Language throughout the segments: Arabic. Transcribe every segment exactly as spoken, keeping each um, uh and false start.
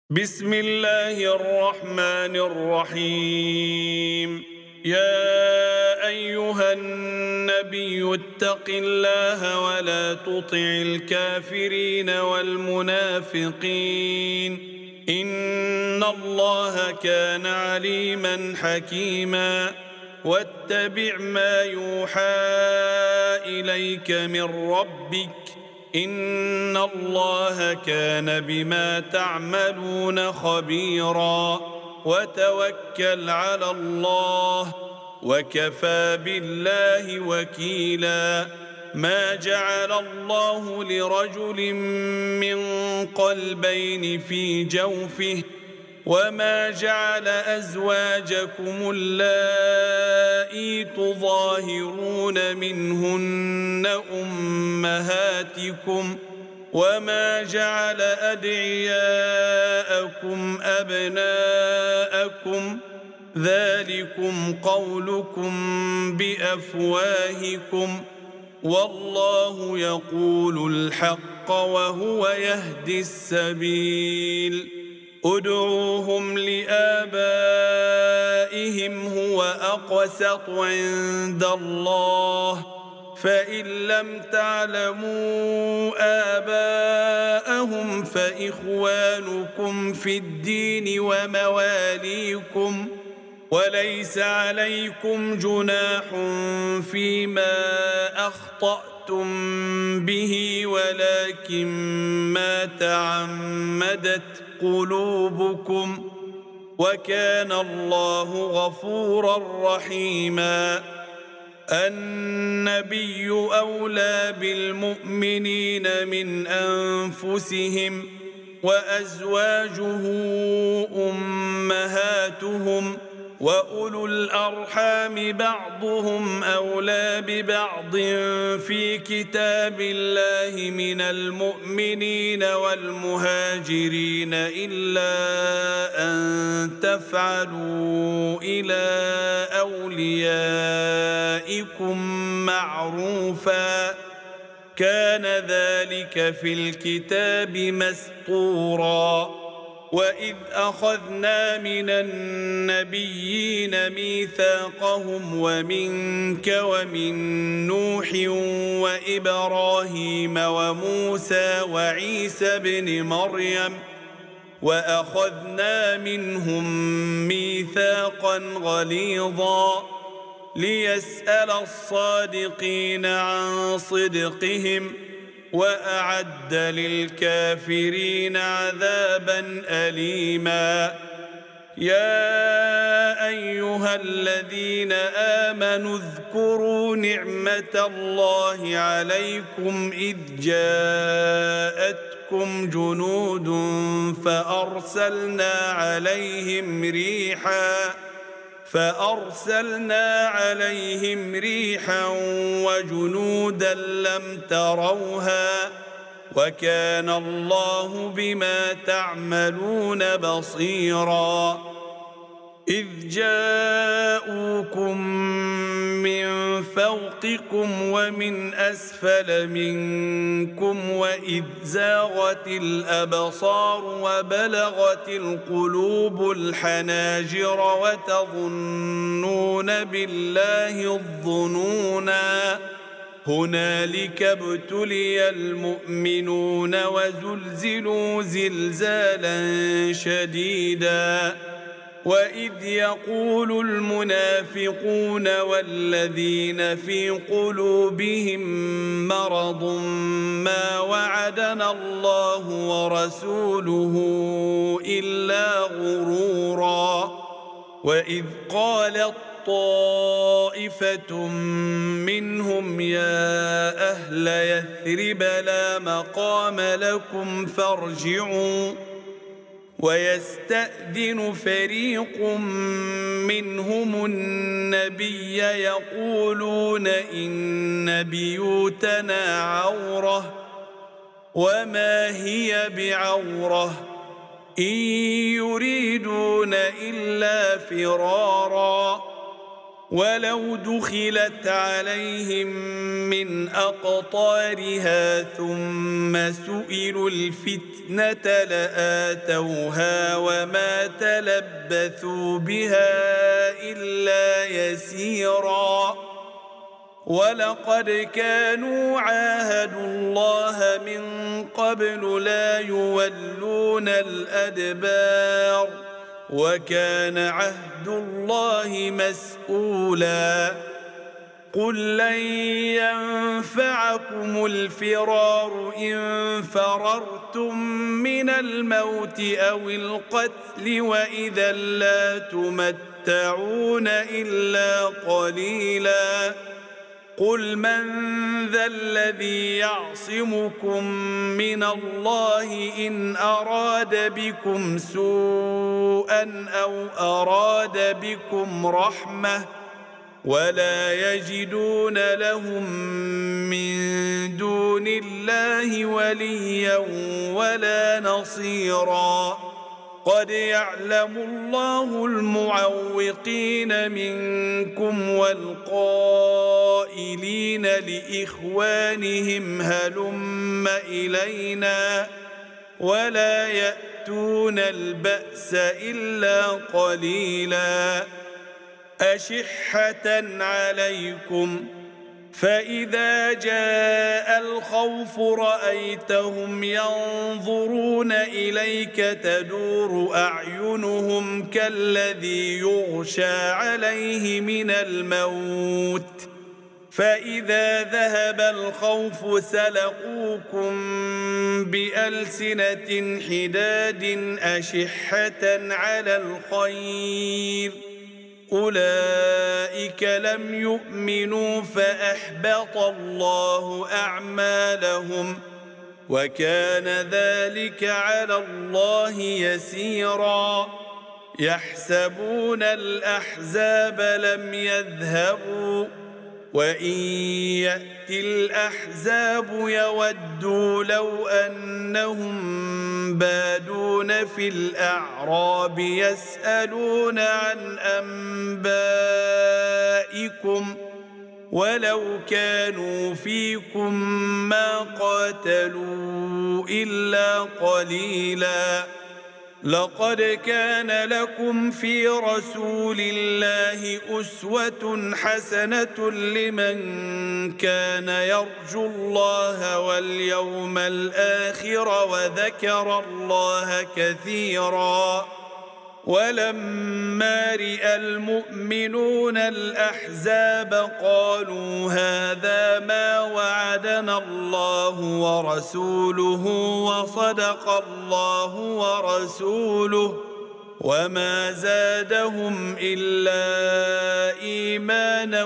بسم الله الرحمن الرحيم. يا أيها النبي اتق الله ولا تطع الكافرين والمنافقين إن الله كان عليما حكيما. واتبع ما يوحى إليك من ربك إن الله كان بما تعملون خبيرا. وتوكل على الله وكفى بالله وكيلا. ما جعل الله لرجل من قلبين في جوفه وما جعل أزواجكم اللائي تظاهرون منهن أمهاتكم وما جعل أدعياءكم أبناءكم ذلكم قولكم بأفواهكم والله يقول الحق وهو يهدي السبيل. ادعوهم لآبائهم هو أقسط عند الله فإن لم تعلموا آباءهم فإخوانكم في الدين ومواليكم وليس عليكم جناح فيما أخطأتم به ولكن ما تعمدت قلوبكم وكان الله غفورا رحيما. النبي أولى بالمؤمنين من أنفسهم وأزواجه أمهاتهم وأولو الأرحام بعضهم أولى ببعض في كتاب الله من المؤمنين والمهاجرين إلا أن تفعلوا إلى أوليائكم معروفا كان ذلك في الكتاب مسطورا. وإذ أخذنا من النبيين ميثاقهم ومنك ومن نوح وإبراهيم وموسى وعيسى بن مريم وأخذنا منهم ميثاقا غليظا ليسأل الصادقين عن صدقهم وأعد للكافرين عذابا أليما. يا أيها الذين آمنوا اذكروا نعمة الله عليكم إذ جاءتكم جنود فأرسلنا عليهم ريحا فأرسلنا عليهم ريحا وجنودا لم تروها وكان الله بما تعملون بصيرا. إذ جاءوكم من فوقكم ومن أسفل منكم وإذ زاغت الأبصار وبلغت القلوب الحناجر وتظنون بالله الظنونا هنالك ابتلي المؤمنون وزلزلوا زلزالا شديدا. وإذ يقول المنافقون والذين في قلوبهم مرض ما وعدنا الله ورسوله إلا غرورا. وإذ قالت طائفة منهم يا أهل يثرب لا مقام لكم فارجعوا ويستأذن فريق منهم النبي يقولون إن بيوتنا عورة وما هي بعورة إن يريدون إلا فرارا ولو دخلت عليهم من أقطارها ثم سئلوا الفتنة لآتوها وما تلبثوا بها إلا يسيرا ولقد كانوا عاهدوا الله من قبل لا يولون الأدبار وكان عهد الله مسؤولا قل لن ينفعكم الفرار إن فررتم من الموت أو القتل وإذا لا تمتعون إلا قليلا قل من ذا الذي يعصمكم من الله إن أراد بكم سوءا أو أراد بكم رحمة ولا يجدون لهم من دون الله وليا ولا نصيرا قد يعلم الله المعوقين منكم والقائلين لإخوانهم هلم إلينا ولا يأتون البأس إلا قليلا أشحة عليكم فإذا جاء الخوف رأيتهم ينظرون إليك تدور أعينهم كالذي يغشى عليه من الموت فإذا ذهب الخوف سلقوكم بألسنة حداد أشحة على الخير أولئك لم يؤمنوا فأحبط الله أعمالهم وكان ذلك على الله يسيرا يحسبون الأحزاب لم يذهبوا وإن يأتي الأحزاب يودوا لو أنهم بادون في الأعراب يسألون عن أنبائكم ولو كانوا فيكم ما قاتلوا إلا قليلا لقد كان لكم في رسول الله أسوة حسنة لمن كان يرجو الله واليوم الآخر وذكر الله كثيرا ولما رأى المؤمنون الأحزاب قالوا هذا ما وعدنا الله ورسوله وصدق الله ورسوله وما زادهم إلا إيمانا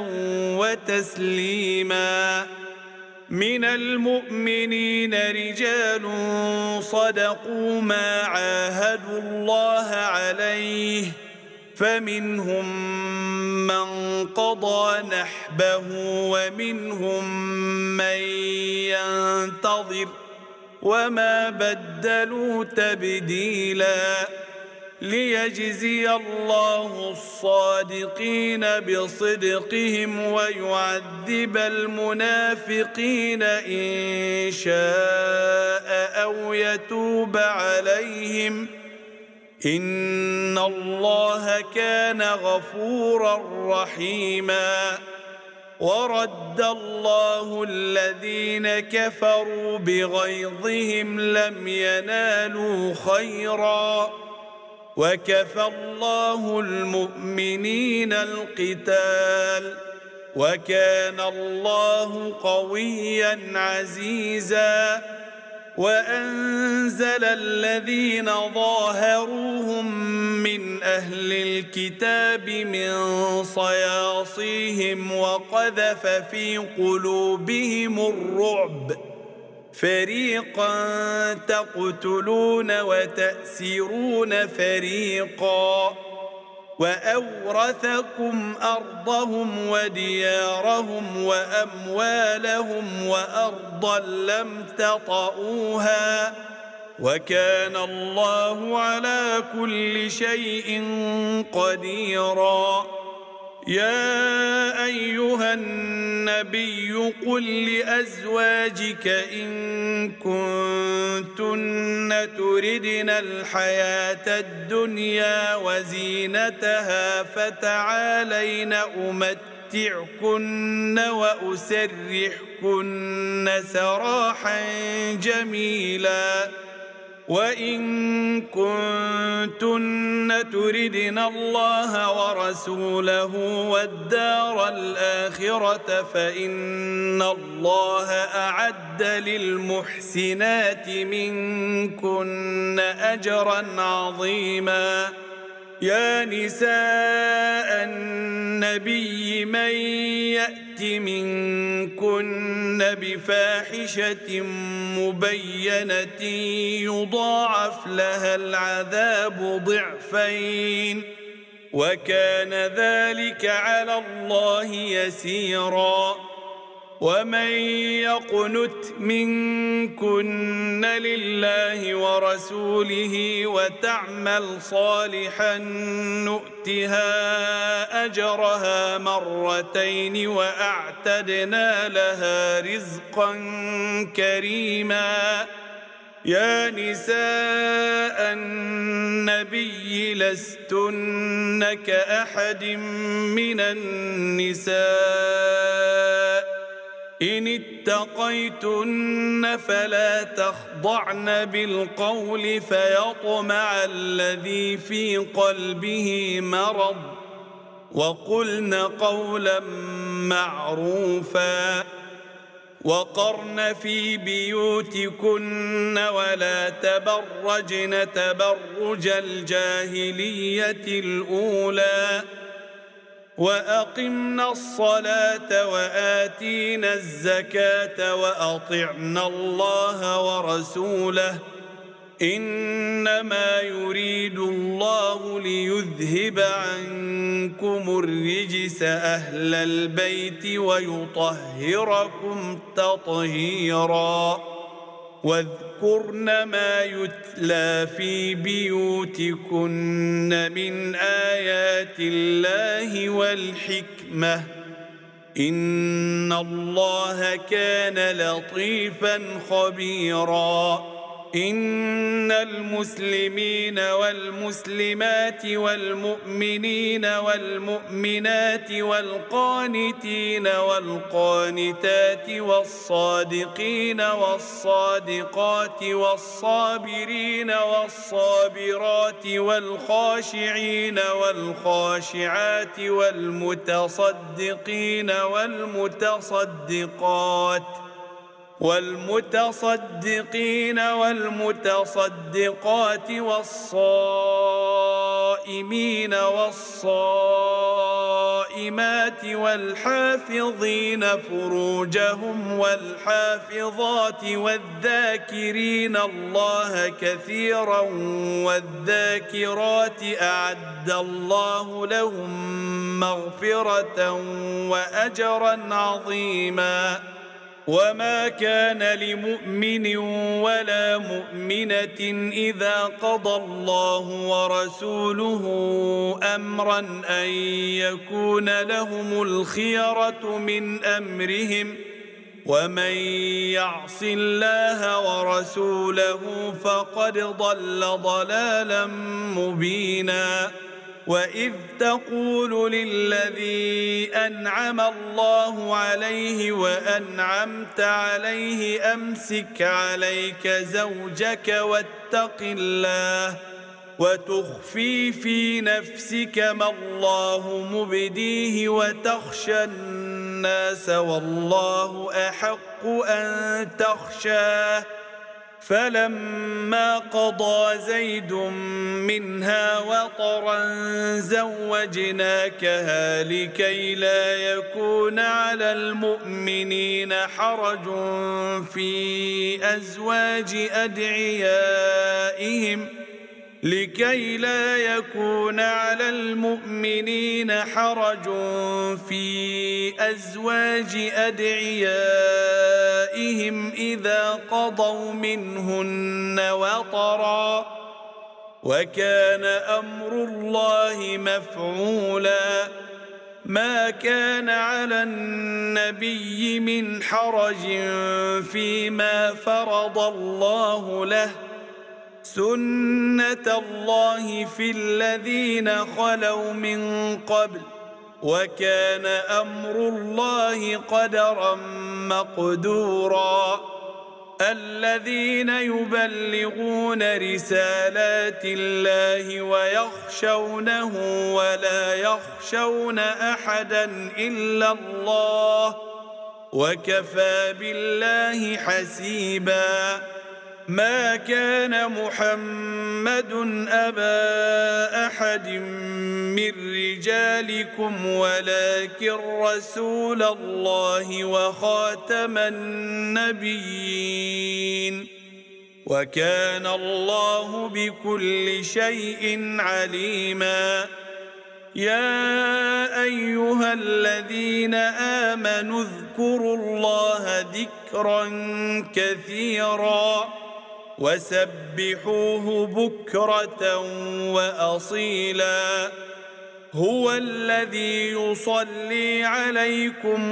وتسليما من المؤمنين رجال صدقوا ما عاهدوا الله عليه فمنهم من قضى نحبه ومنهم من ينتظر وما بدلوا تبديلا ليجزي الله الصادقين بصدقهم ويعذب المنافقين إن شاء أو يتوب عليهم إن الله كان غفورا رحيما ورد الله الذين كفروا بغيظهم لم ينالوا خيرا وكفى الله المؤمنين القتال وكان الله قويا عزيزا وأنزل الذين ظاهروهم من أهل الكتاب من صياصيهم وقذف في قلوبهم الرعب فريقا تقتلون وتأسرون فريقا وأورثكم أرضهم وديارهم وأموالهم وأرضا لم تطئوها وكان الله على كل شيء قديرا يا أيها النبي قل لأزواجك إن كنتن تردن الحياة الدنيا وزينتها فتعالين أمتعكن وأسرحكن سراحا جميلا وإن كنتن تردن الله ورسوله والدار الآخرة فإن الله أعد للمحسنات منكن أجرا عظيما يا نساء النبي من يأت منكن بفاحشة مبينة يضاعف لها العذاب ضعفين وكان ذلك على الله يسيرا ومن يقنت منكن لله ورسوله وتعمل صالحا نؤتها أجرها مرتين وأعتدنا لها رزقا كريما يا نساء النبي لستن كأحد من النساء إن اتقيتن فلا تخضعن بالقول فيطمع الذي في قلبه مرض وقلن قولا معروفا وقرن في بيوتكن ولا تبرجن تبرج الجاهلية الأولى وأقمنا الصلاة وآتينا الزكاة وأطعنا الله ورسوله إنما يريد الله ليذهب عنكم الرجس أهل البيت ويطهركم تطهيرا واذكرن ما يتلى في بيوتكن من آيات الله والحكمة إن الله كان لطيفا خبيرا إن المسلمين والمسلمات والمؤمنين والمؤمنات والقانتين والقانتات والصادقين والصادقات والصابرين والصابرات والخاشعين والخاشعات والمتصدقين والمتصدقات والمتصدقين والمتصدقات والصائمين والصائمات والحافظين فروجهم والحافظات والذاكرين الله كثيرا والذاكرات أعد الله لهم مغفرة وأجرا عظيما وما كان لمؤمن ولا مؤمنة إذا قضى الله ورسوله أمرا أن يكون لهم الخيرة من أمرهم ومن يعص الله ورسوله فقد ضل ضلالا مبينا وإذ تقول للذي أنعم الله عليه وأنعمت عليه أمسك عليك زوجك واتق الله وتخفي في نفسك ما الله مبديه وتخشى الناس والله أحق أن تخشاه فلما قضى زيد منها وطرا زوجناكها لكي لا يكون على المؤمنين حرج في أزواج أدعيائهم لكي لا يكون على المؤمنين حرج في أزواج أدعيائهم إذا قضوا منهن وطرا وكان أمر الله مفعولا ما كان على النبي من حرج فيما فرض الله له سنة الله في الذين خلوا من قبل وكان أمر الله قدرا مقدورا الذين يبلغون رسالات الله ويخشونه ولا يخشون أحدا إلا الله وكفى بالله حسيبا ما كان محمد أبا أحد من رجالكم ولكن رسول الله وخاتم النبيين وكان الله بكل شيء عليما يا أيها الذين آمنوا اذكروا الله ذكرا كثيرا وسبحوه بكرة وأصيلا هو الذي يصلي عليكم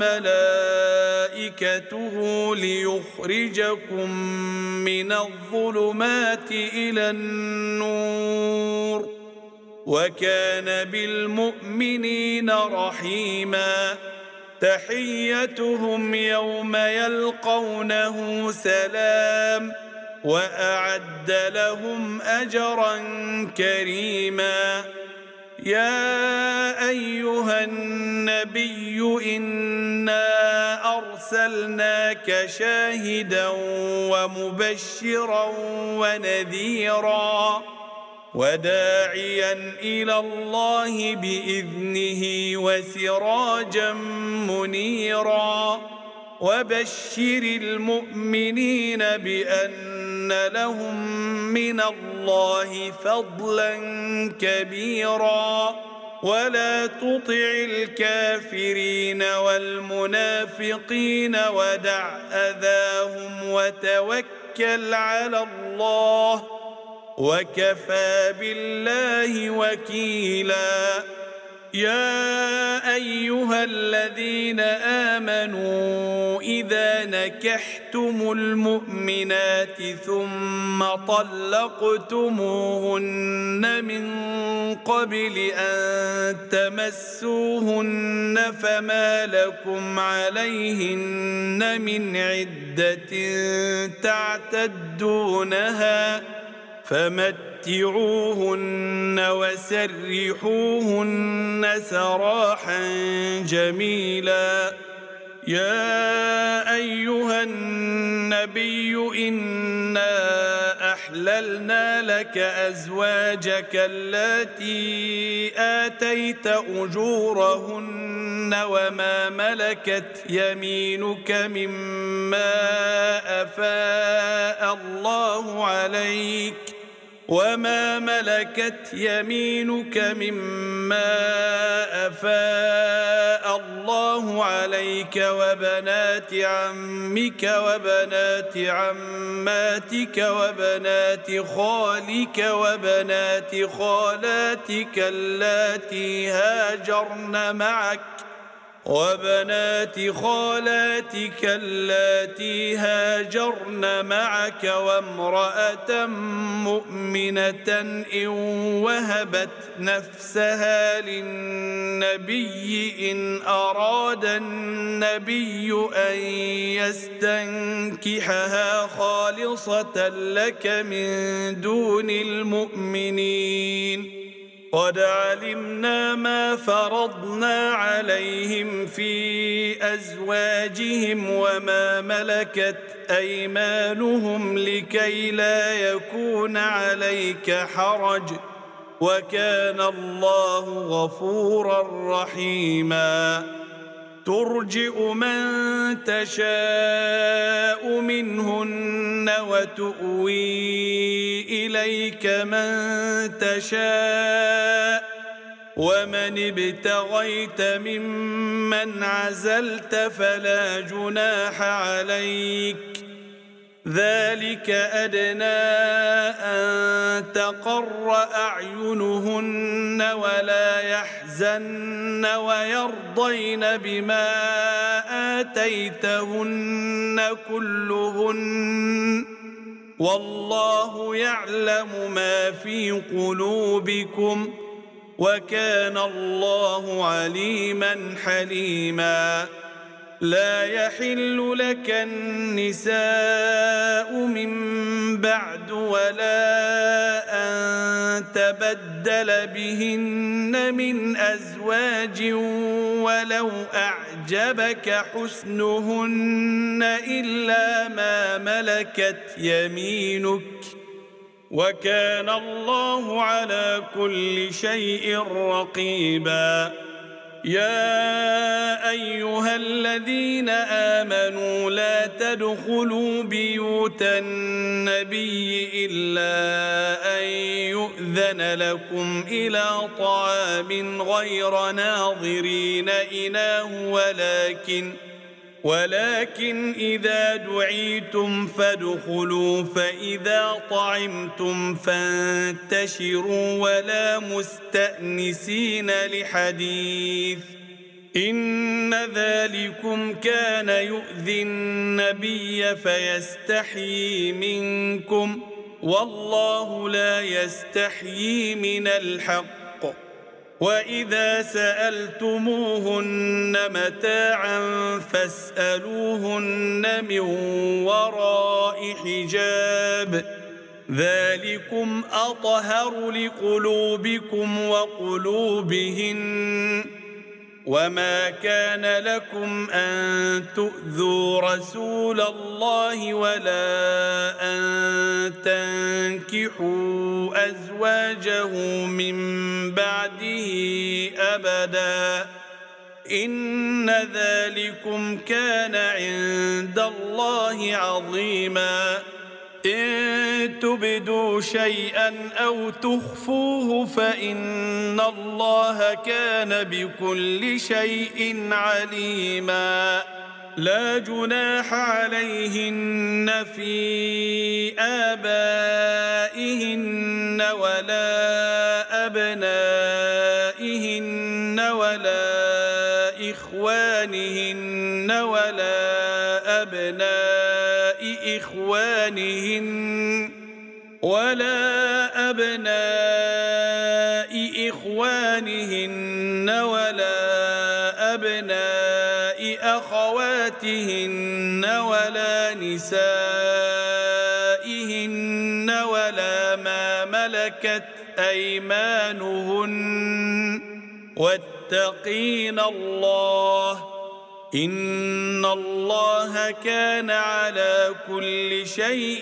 وملائكته ليخرجكم من الظلمات إلى النور وكان بالمؤمنين رحيما تحيتهم يوم يلقونه سلام وأعد لهم أجرا كريما يا أيها النبي إنا أرسلناك شاهدا ومبشرا ونذيرا وداعيا إلى الله بإذنه وسراجا منيرا وبشر المؤمنين بأن لهم من الله فضلا كبيرا ولا تطع الكافرين والمنافقين ودع أذاهم وتوكل على الله وكفى بالله وكيلا يا أيها الذين آمنوا إذا نكحتم المؤمنات ثم طلقتموهن من قبل أن تمسوهن فما لكم عليهن من عدة تعتدونها فمتعوهن وسرحوهن سراحا جميلا يا أيها النبي إنا أحللنا لك أزواجك اللاتي آتيت أجورهن وما ملكت يمينك مما أفاء الله عليك وما ملكت يمينك مما أفاء الله عليك وبنات عمك وبنات عماتك وبنات خالك وبنات خالاتك اللاتي هاجرن معك وبنات خالاتك اللاتي هاجرن معك وامرأة مؤمنة إن وهبت نفسها للنبي إن أراد النبي أن يستنكحها خالصة لك من دون المؤمنين قد علمنا ما فرضنا عليهم في أزواجهم وما ملكت أيمانهم لكي لا يكون عليك حرج وكان الله غفورا رحيما ترجئ من تشاء منهن وتؤوي إليك من تشاء ومن ابتغيت ممن عزلت فلا جناح عليك ذلك أدنى أن تقر أعينهن ولا يحزن ويرضين بما آتيتهن كلهن والله يعلم ما في قلوبكم وكان الله عليما حليما لا يحل لك النساء من بعد ولا أن تبدل بهن من أزواج ولو أعجبك حسنهن إلا ما ملكت يمينك وكان الله على كل شيء رقيبا يا أيها الذين آمنوا لا تدخلوا بيوت النبي إلا أن يؤذن لكم إلى طعام غير ناظرين إناه ولكن ولكن إذا دعيتم فادخلوا فإذا طعمتم فانتشروا ولا مستأنسين لحديث إن ذلكم كان يؤذي النبي فيستحيي منكم والله لا يستحيي من الحق وإذا سألتموهن متاعا فاسألوهن من وراء حجاب ذلكم أطهر لقلوبكم وقلوبهن وما كان لكم أن تؤذوا رسول الله ولا أن تنكحوا أزواجه من بعده أبدا إن ذلكم كان عند الله عظيما إن تبدوا شيئا أو تخفوه فإن الله كان بكل شيء عليما لا جناح عليهن في آبائهن ولا أبنائهن ولا إخوانهن ولا أبناء إخوانهن ولا أبناء إخوانهن ولا أبناء أخواتهن ولا نسائهن ولا ما ملكت أيمانهن واتقين الله إن الله كان على كل شيء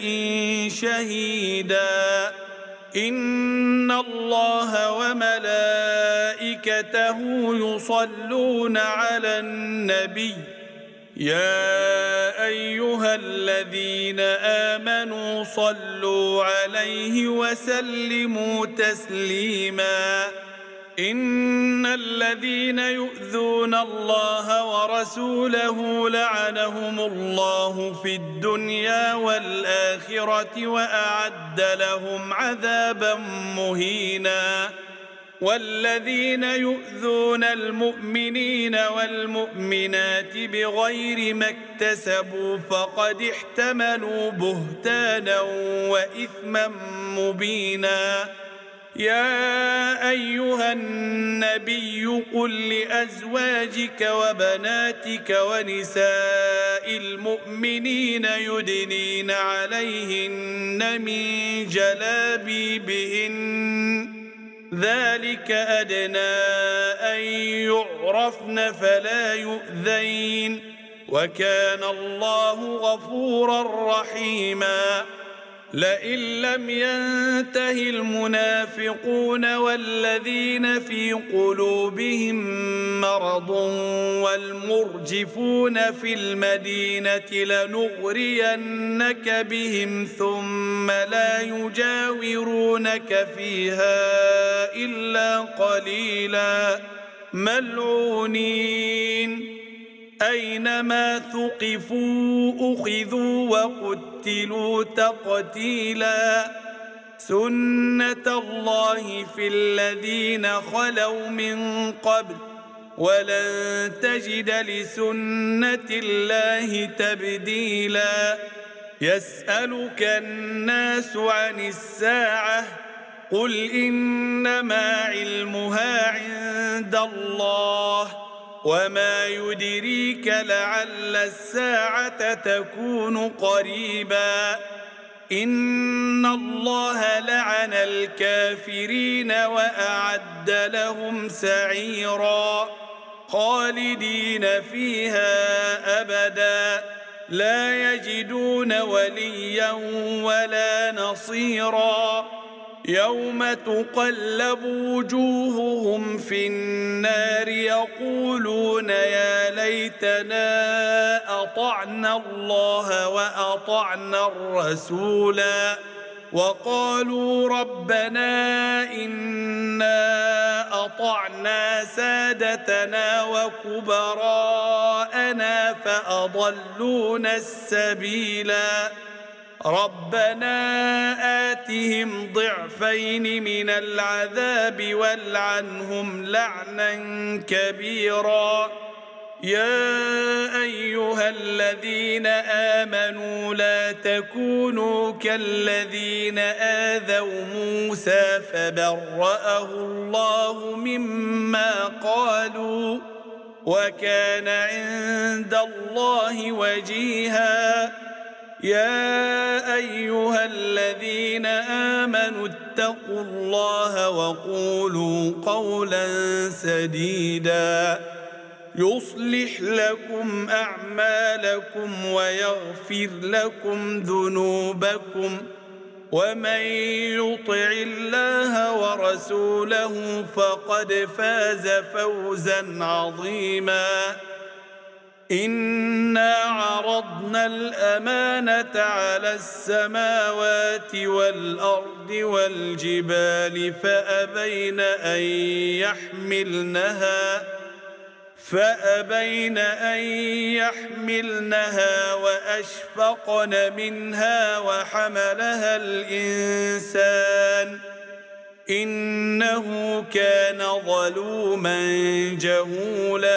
شهيدا إن الله وملائكته يصلون على النبي يا أيها الذين آمنوا صلوا عليه وسلموا تسليما إن الذين يؤذون الله ورسوله لعنهم الله في الدنيا والآخرة وأعد لهم عذابا مهينا والذين يؤذون المؤمنين والمؤمنات بغير ما اكتسبوا فقد احتملوا بهتانا وإثما مبينا يا أيها النبي قل لأزواجك وبناتك ونساء المؤمنين يدنين عليهن من جلابيبهن ذلك أدنى أن يعرفن فلا يؤذين وكان الله غفورا رحيما لئن لم ينته المنافقون والذين في قلوبهم مرض والمرجفون في المدينة لنغرينك بهم ثم لا يجاورونك فيها إلا قليلا ملعونين أينما ثقفوا أخذوا وقتلوا قتلوا تقتيلا سنة الله في الذين خلوا من قبل ولن تجد لسنة الله تبديلا يسألك الناس عن الساعة قل إنما علمها عند الله وما يدريك لعل الساعة تكون قريبا إن الله لعن الكافرين وأعد لهم سعيرا خالدين فيها أبدا لا يجدون وليا ولا نصيرا يوم تقلب وجوههم في النار يقولون يا ليتنا أطعنا الله وأطعنا الرسولا وقالوا ربنا إنا أطعنا سادتنا وكبراءنا فأضلونا السبيلا ربنا آتهم ضعفين من العذاب والعنهم لعنا كبيرا يا أيها الذين آمنوا لا تكونوا كالذين آذوا موسى فبرأه الله مما قالوا وكان عند الله وجيها يا أيها الذين آمنوا اتقوا الله وقولوا قولا سديدا يصلح لكم أعمالكم ويغفر لكم ذنوبكم ومن يطع الله ورسوله فقد فاز فوزا عظيما إنا عرضنا الأمانة على السماوات والأرض والجبال فأبين أن يحملنها فأبين أن يحملنها وأشفقن منها وحملها الإنسان إنه كان ظلوما جهولا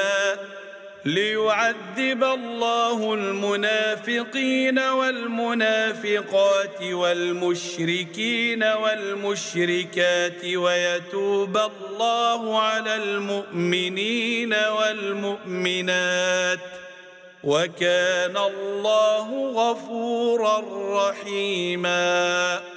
ليعذب الله المنافقين والمنافقات والمشركين والمشركات ويتوب الله على المؤمنين والمؤمنات وكان الله غفورا رحيما.